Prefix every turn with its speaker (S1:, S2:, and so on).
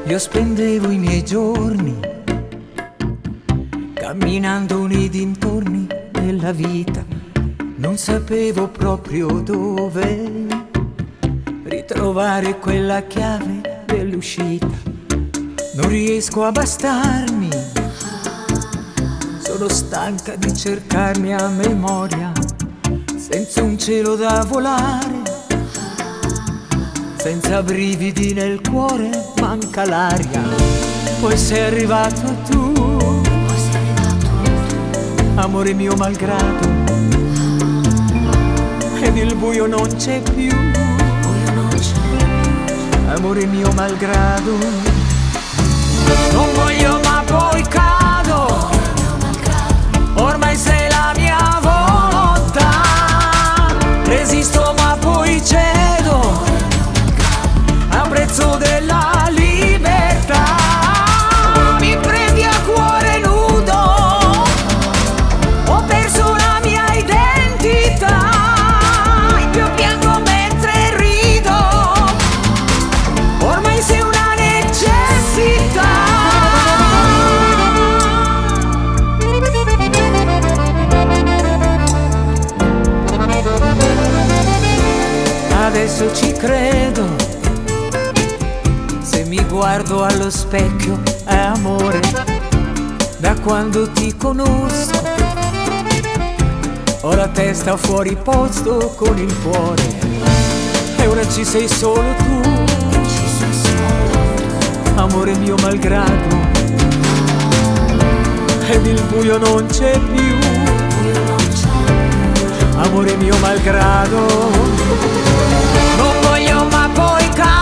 S1: Io spendevo i miei giorni camminando nei dintorni della vita, non sapevo proprio dove ritrovare quella chiave dell'uscita. Non riesco a bastarmi, sono stanca di cercarmi a memoria, senza un cielo da volare, senza brividi nel cuore, manca l'aria. Poi sei arrivato tu, amore mio malgrado, ed il buio non c'è più, amore mio malgrado. Non voglio ma poi cado, ormai sei la mia volontà. Resisto ma poi cedo, a prezzo della libertà. Mi prendi a cuore nudo, ho perso la mia identità. Io piango mentre rido, ormai sei una necessità. Adesso ci credo, se mi guardo allo specchio è amore. Da quando ti conosco ho la testa fuori posto con il cuore, e ora ci sei solo tu, amore mio malgrado, ed il buio non c'è più, amore mio malgrado. Non voglio ma poi